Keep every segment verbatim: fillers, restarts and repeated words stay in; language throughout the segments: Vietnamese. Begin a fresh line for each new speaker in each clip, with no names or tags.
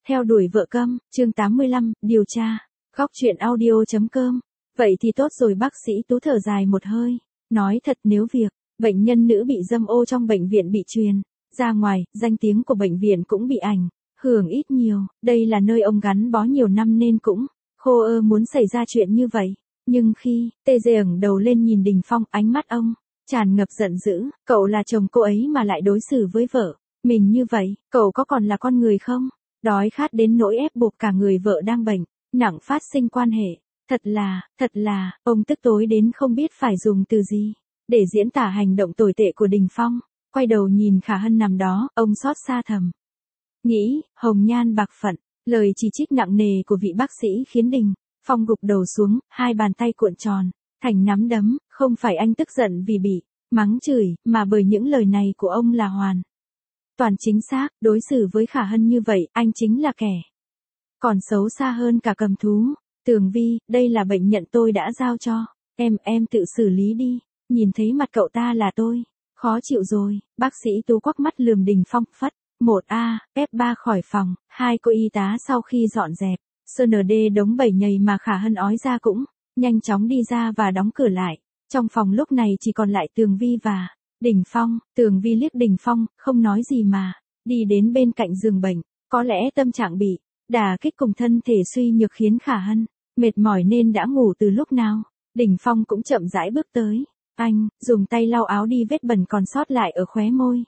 Theo đuổi vợ câm, chương tám mươi lăm, điều tra. Góc truyện audio chấm com. Vậy thì tốt rồi, bác sĩ Tú thở dài một hơi. Nói thật, nếu việc bệnh nhân nữ bị dâm ô trong bệnh viện bị truyền ra ngoài, danh tiếng của bệnh viện cũng bị ảnh hưởng ít nhiều. Đây là nơi ông gắn bó nhiều năm nên cũng khô ơ muốn xảy ra chuyện như vậy. Nhưng khi tê dê ẩn đầu lên nhìn Đình Phong, ánh mắt ông tràn ngập giận dữ. Cậu là chồng cô ấy mà lại đối xử với vợ mình như vậy, cậu có còn là con người không? Đói khát đến nỗi ép buộc cả người vợ đang bệnh nặng phát sinh quan hệ. Thật là, thật là, ông tức tối đến không biết phải dùng từ gì để diễn tả hành động tồi tệ của Đình Phong. Quay đầu nhìn Khả Hân nằm đó, ông xót xa thầm nghĩ, hồng nhan bạc phận. Lời chỉ trích nặng nề của vị bác sĩ khiến Đình Phong gục đầu xuống, hai bàn tay cuộn tròn thành nắm đấm. Không phải anh tức giận vì bị mắng chửi, mà bởi những lời này của ông là hoàn toàn chính xác. Đối xử với Khả Hân như vậy, anh chính là kẻ còn xấu xa hơn cả cầm thú. Tường Vi, đây là bệnh nhận tôi đã giao cho em, em tự xử lý đi. Nhìn thấy mặt cậu ta là tôi khó chịu rồi. Bác sĩ Tú quắc mắt lườm Đình Phong, phất một a ép ba khỏi phòng. Hai cô y tá sau khi dọn dẹp sờ en đê đống bầy nhầy mà Khả Hân ói ra cũng nhanh chóng đi ra và đóng cửa lại. Trong phòng lúc này chỉ còn lại Tường Vi và Đình Phong. Tường Vi liếc Đình Phong, không nói gì mà đi đến bên cạnh giường bệnh. Có lẽ tâm trạng bị đả kích cùng thân thể suy nhược khiến Khả Hân mệt mỏi nên đã ngủ từ lúc nào. Đình Phong cũng chậm rãi bước tới. Anh dùng tay lau áo đi vết bẩn còn sót lại ở khóe môi.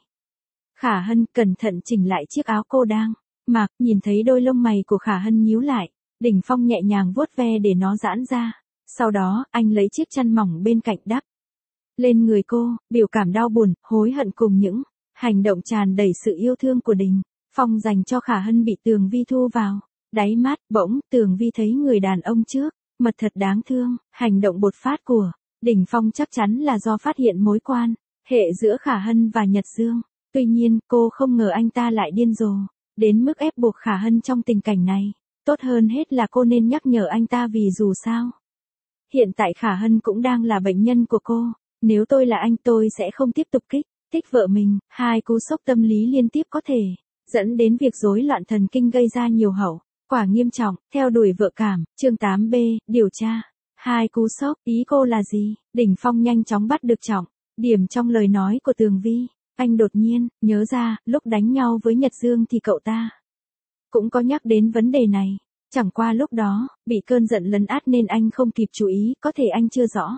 Khả Hân cẩn thận chỉnh lại chiếc áo cô đang mặc. Nhìn thấy đôi lông mày của Khả Hân nhíu lại, Đình Phong nhẹ nhàng vuốt ve để nó giãn ra. Sau đó, anh lấy chiếc chăn mỏng bên cạnh đắp lên người cô. Biểu cảm đau buồn, hối hận cùng những hành động tràn đầy sự yêu thương của Đình Phong dành cho Khả Hân bị Tường Vi thu vào đáy mắt. Bỗng Tường Vi thấy người đàn ông trước mặt thật đáng thương. Hành động bột phát của Đình Phong chắc chắn là do phát hiện mối quan hệ giữa Khả Hân và Nhật Dương. Tuy nhiên, cô không ngờ anh ta lại điên rồ đến mức ép buộc Khả Hân trong tình cảnh này. Tốt hơn hết là cô nên nhắc nhở anh ta, vì dù sao hiện tại Khả Hân cũng đang là bệnh nhân của cô. Nếu tôi là anh, tôi sẽ không tiếp tục kích thích vợ mình. Hai cú sốc tâm lý liên tiếp có thể dẫn đến việc rối loạn thần kinh, gây ra nhiều hậu quả nghiêm trọng. Theo đuổi vợ cảm, chương tám B, điều tra. Hai cú sốc, ý cô là gì? Đình Phong nhanh chóng bắt được trọng điểm trong lời nói của Tường Vi. Anh đột nhiên nhớ ra, lúc đánh nhau với Nhật Dương thì cậu ta cũng có nhắc đến vấn đề này. Chẳng qua lúc đó bị cơn giận lấn át nên anh không kịp chú ý, có thể anh chưa rõ.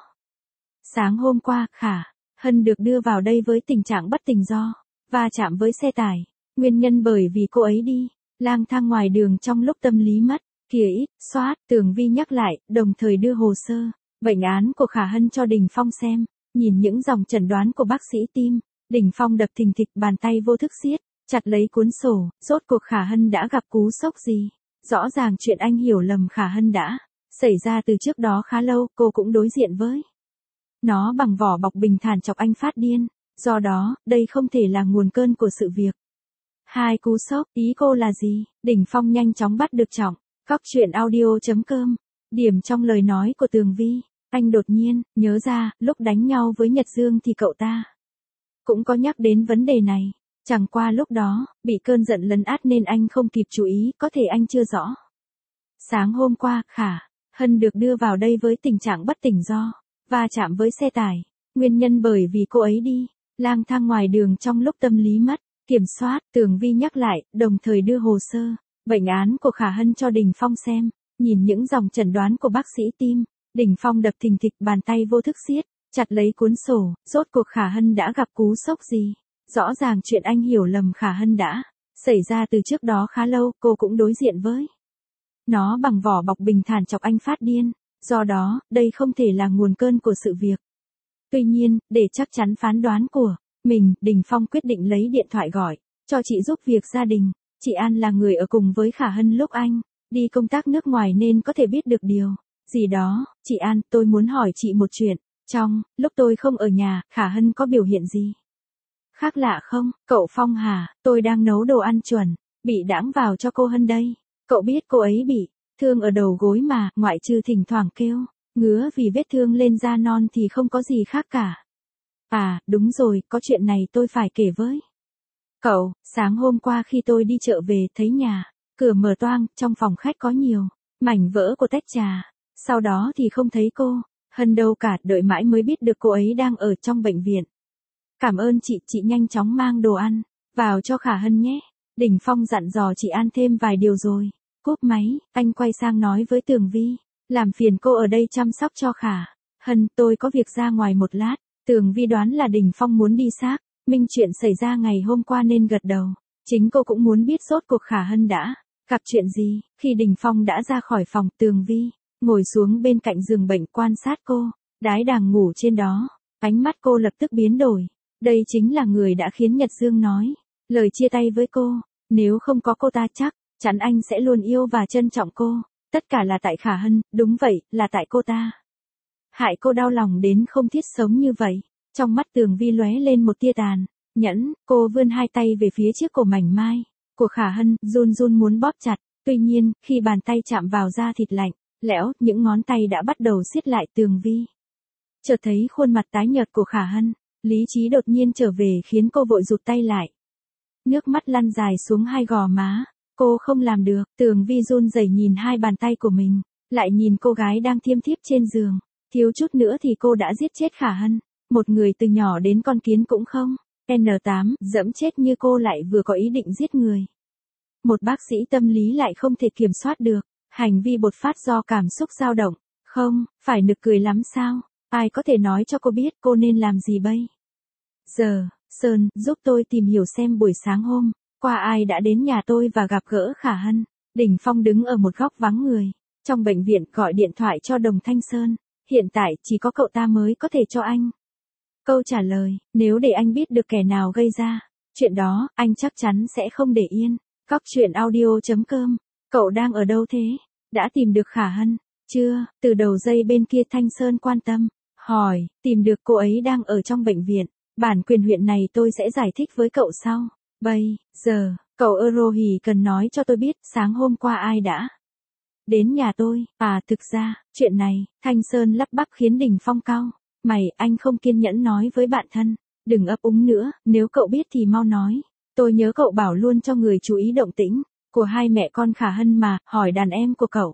Sáng hôm qua, Khả Hân được đưa vào đây với tình trạng bất tỉnh do va chạm với xe tải. Nguyên nhân bởi vì cô ấy đi lang thang ngoài đường trong lúc tâm lý mất kìa ít soát. Tường Vi nhắc lại, đồng thời đưa hồ sơ bệnh án của Khả Hân cho Đình Phong xem. Nhìn những dòng chẩn đoán của bác sĩ tim, Đình Phong đập thình thịch, bàn tay vô thức siết chặt lấy cuốn sổ. Rốt cuộc Khả Hân đã gặp cú sốc gì? Rõ ràng chuyện anh hiểu lầm Khả Hân đã xảy ra từ trước đó khá lâu. Cô cũng đối diện với nó bằng vỏ bọc bình thản, chọc anh phát điên. Do đó, đây không thể là nguồn cơn của sự việc. Hai cú sốc, ý cô là gì? Đình Phong nhanh chóng bắt được trọng góc truyện audio chấm com. Điểm trong lời nói của Tường Vi. Anh đột nhiên nhớ ra, lúc đánh nhau với Nhật Dương thì cậu ta cũng có nhắc đến vấn đề này. Chẳng qua lúc đó bị cơn giận lấn át nên anh không kịp chú ý, có thể anh chưa rõ. Sáng hôm qua, Khả Hân được đưa vào đây với tình trạng bất tỉnh do va chạm với xe tải. Nguyên nhân bởi vì cô ấy đi lang thang ngoài đường trong lúc tâm lý mất kiểm soát. Tường Vi nhắc lại, đồng thời đưa hồ sơ bệnh án của Khả Hân cho Đình Phong xem. Nhìn những dòng chẩn đoán của bác sĩ tim, Đình Phong đập thình thịch, bàn tay vô thức siết chặt lấy cuốn sổ. Rốt cuộc Khả Hân đã gặp cú sốc gì? Rõ ràng chuyện anh hiểu lầm Khả Hân đã xảy ra từ trước đó khá lâu. Cô cũng đối diện với nó bằng vỏ bọc bình thản, chọc anh phát điên. Do đó, đây không thể là nguồn cơn của sự việc. Tuy nhiên, để chắc chắn phán đoán của mình, Đình Phong quyết định lấy điện thoại gọi cho chị giúp việc gia đình. Chị An là người ở cùng với Khả Hân lúc anh đi công tác nước ngoài nên có thể biết được điều gì đó. Chị An, tôi muốn hỏi chị một chuyện. Trong lúc tôi không ở nhà, Khả Hân có biểu hiện gì khác lạ không? Cậu Phong hả? Tôi đang nấu đồ ăn chuẩn bị đãng vào cho cô Hân đây. Cậu biết cô ấy bị thương ở đầu gối mà, ngoại trừ thỉnh thoảng kêu ngứa vì vết thương lên da non thì không có gì khác cả. À, đúng rồi, có chuyện này tôi phải kể với cậu. Sáng hôm qua khi tôi đi chợ về, thấy nhà Cửa mở toang, trong phòng khách có nhiều mảnh vỡ của tách trà. Sau đó thì không thấy cô. Hân đâu cả, đợi mãi mới biết được cô ấy đang ở trong bệnh viện. Cảm ơn chị, chị nhanh chóng mang đồ ăn vào cho Khả Hân nhé. Đỉnh Phong dặn dò chị ăn thêm vài điều rồi. Cúp máy, anh quay sang nói với Tường Vi. Làm phiền cô ở đây chăm sóc cho Khả Hân, tôi có việc ra ngoài một lát. Tường Vi đoán là Đỉnh Phong muốn đi xác minh chuyện xảy ra ngày hôm qua nên gật đầu. Chính cô cũng muốn biết rốt cuộc Khả Hân đã gặp chuyện gì. Khi Đỉnh Phong đã ra khỏi phòng, Tường Vi ngồi xuống bên cạnh giường bệnh quan sát cô, đái đàng ngủ trên đó. Ánh mắt cô lập tức biến đổi. Đây chính là người đã khiến Nhật Dương nói lời chia tay với cô. Nếu không có cô ta chắc chắn anh sẽ luôn yêu và trân trọng cô. Tất cả là tại Khả Hân, đúng vậy, là tại cô ta. Hại cô đau lòng đến không thiết sống như vậy. Trong mắt Tường Vi lóe lên một tia tàn nhẫn, cô vươn hai tay về phía chiếc cổ mảnh mai của Khả Hân, run run muốn bóp chặt. Tuy nhiên, khi bàn tay chạm vào da thịt lạnh lẽo, những ngón tay đã bắt đầu siết lại. Tường Vi chợt thấy khuôn mặt tái nhợt của Khả Hân, lý trí đột nhiên trở về khiến cô vội rụt tay lại. Nước mắt lăn dài xuống hai gò má. Cô không làm được. Tường Vi run rẩy nhìn hai bàn tay của mình, lại nhìn cô gái đang thiêm thiếp trên giường. Thiếu chút nữa thì cô đã giết chết Khả Hân. Một người từ nhỏ đến con kiến cũng không en tám dẫm chết như cô lại vừa có ý định giết người. Một bác sĩ tâm lý lại không thể kiểm soát được hành vi bột phát do cảm xúc dao động. Không, phải nực cười lắm sao? Ai có thể nói cho cô biết cô nên làm gì bây giờ? Sơn, giúp tôi tìm hiểu xem buổi sáng hôm qua ai đã đến nhà tôi và gặp gỡ Khả Hân. Đỉnh Phong đứng ở một góc vắng người trong bệnh viện, gọi điện thoại cho Đồng Thanh Sơn. Hiện tại chỉ có cậu ta mới có thể cho anh câu trả lời. Nếu để anh biết được kẻ nào gây ra chuyện đó, anh chắc chắn sẽ không để yên. Cóc truyện audio chấm com. Cậu đang ở đâu thế? Đã tìm được Khả Hân chưa? Từ đầu dây bên kia Thanh Sơn quan tâm hỏi. Tìm được, cô ấy đang ở trong bệnh viện. Bản quyền huyện này tôi sẽ giải thích với cậu sau. Bây giờ, cậu Eurohỉ cần nói cho tôi biết sáng hôm qua ai đã đến nhà tôi. À, thực ra, chuyện này, Thanh Sơn lắp bắp khiến Đỉnh Phong cau mày. Anh không kiên nhẫn nói với bạn thân. Đừng ấp úng nữa, nếu cậu biết thì mau nói. Tôi nhớ cậu bảo luôn cho người chú ý động tĩnh của hai mẹ con Khả Hân mà. Hỏi đàn em của cậu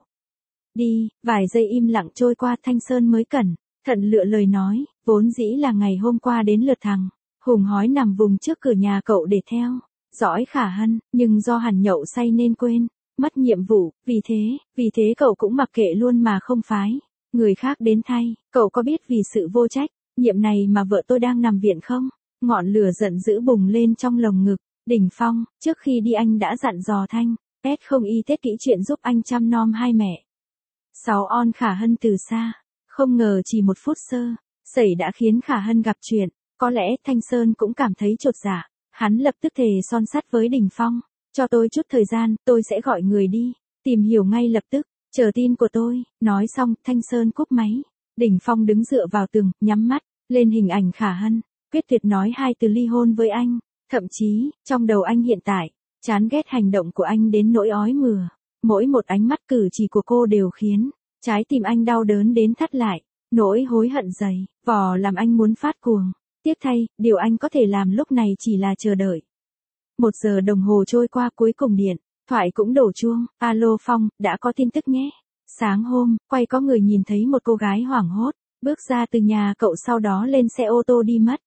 đi. Vài giây im lặng trôi qua, Thanh Sơn mới cẩn thận lựa lời nói. Vốn dĩ là ngày hôm qua đến lượt thằng Hùng hói nằm vùng trước cửa nhà cậu để theo dõi Khả Hân, nhưng do hẳn nhậu say nên quên mất nhiệm vụ. Vì thế, vì thế cậu cũng mặc kệ luôn mà không phái người khác đến thay. Cậu có biết vì sự vô trách nhiệm này mà vợ tôi đang nằm viện không? Ngọn lửa giận dữ bùng lên trong lồng ngực Đỉnh Phong. Trước khi đi anh đã dặn dò Thanh S không y tết kỹ chuyện giúp anh chăm nom hai mẹ sáu on Khả Hân từ xa. Không ngờ chỉ một phút sơ sẩy đã khiến Khả Hân gặp chuyện. Có lẽ Thanh Sơn cũng cảm thấy chột dạ. Hắn lập tức thề son sắt với Đỉnh Phong. Cho tôi chút thời gian, tôi sẽ gọi người đi tìm hiểu ngay lập tức. Chờ tin của tôi. Nói xong, Thanh Sơn cúp máy. Đỉnh Phong đứng dựa vào tường, nhắm mắt lên hình ảnh Khả Hân, quyết tuyệt nói hai từ ly hôn với anh. Thậm chí, trong đầu anh hiện tại chán ghét hành động của anh đến nỗi ói mửa. Mỗi một ánh mắt cử chỉ của cô đều khiến trái tim anh đau đớn đến thắt lại. Nỗi hối hận dày vò làm anh muốn phát cuồng. Tiếc thay, điều anh có thể làm lúc này chỉ là chờ đợi. Một giờ đồng hồ trôi qua, cuối cùng điện thoại cũng đổ chuông. Alo Phong, đã có tin tức nhé. Sáng hôm, quay có người nhìn thấy một cô gái hoảng hốt bước ra từ nhà cậu, sau đó lên xe ô tô đi mất.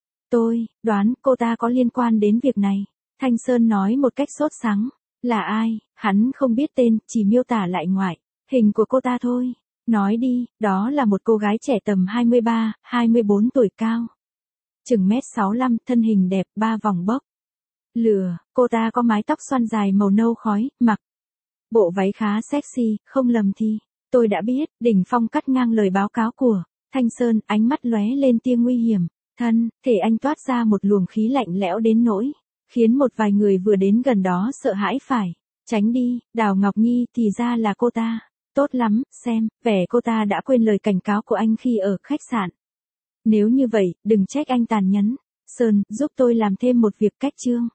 Tôi đoán cô ta có liên quan đến việc này. Thanh Sơn nói một cách sốt sắng. Là ai? Hắn không biết tên, chỉ miêu tả lại ngoại hình của cô ta thôi. Nói đi. Đó là một cô gái trẻ tầm hai mươi ba, hai mươi bốn tuổi, cao chừng mét sáu lăm, thân hình đẹp, ba vòng bốc lửa. Cô ta có mái tóc xoăn dài màu nâu khói, mặc bộ váy khá sexy. Không lầm thì tôi đã biết. Đỉnh Phong cắt ngang lời báo cáo của Thanh Sơn, ánh mắt lóe lên tia nguy hiểm. Thân thể anh toát ra một luồng khí lạnh lẽo đến nỗi khiến một vài người vừa đến gần đó sợ hãi phải tránh đi. Đào Ngọc Nhi, thì ra là cô ta. Tốt lắm, xem vẻ cô ta đã quên lời cảnh cáo của anh khi ở khách sạn. Nếu như vậy, đừng trách anh tàn nhẫn. Sơn, giúp tôi làm thêm một việc cách chương.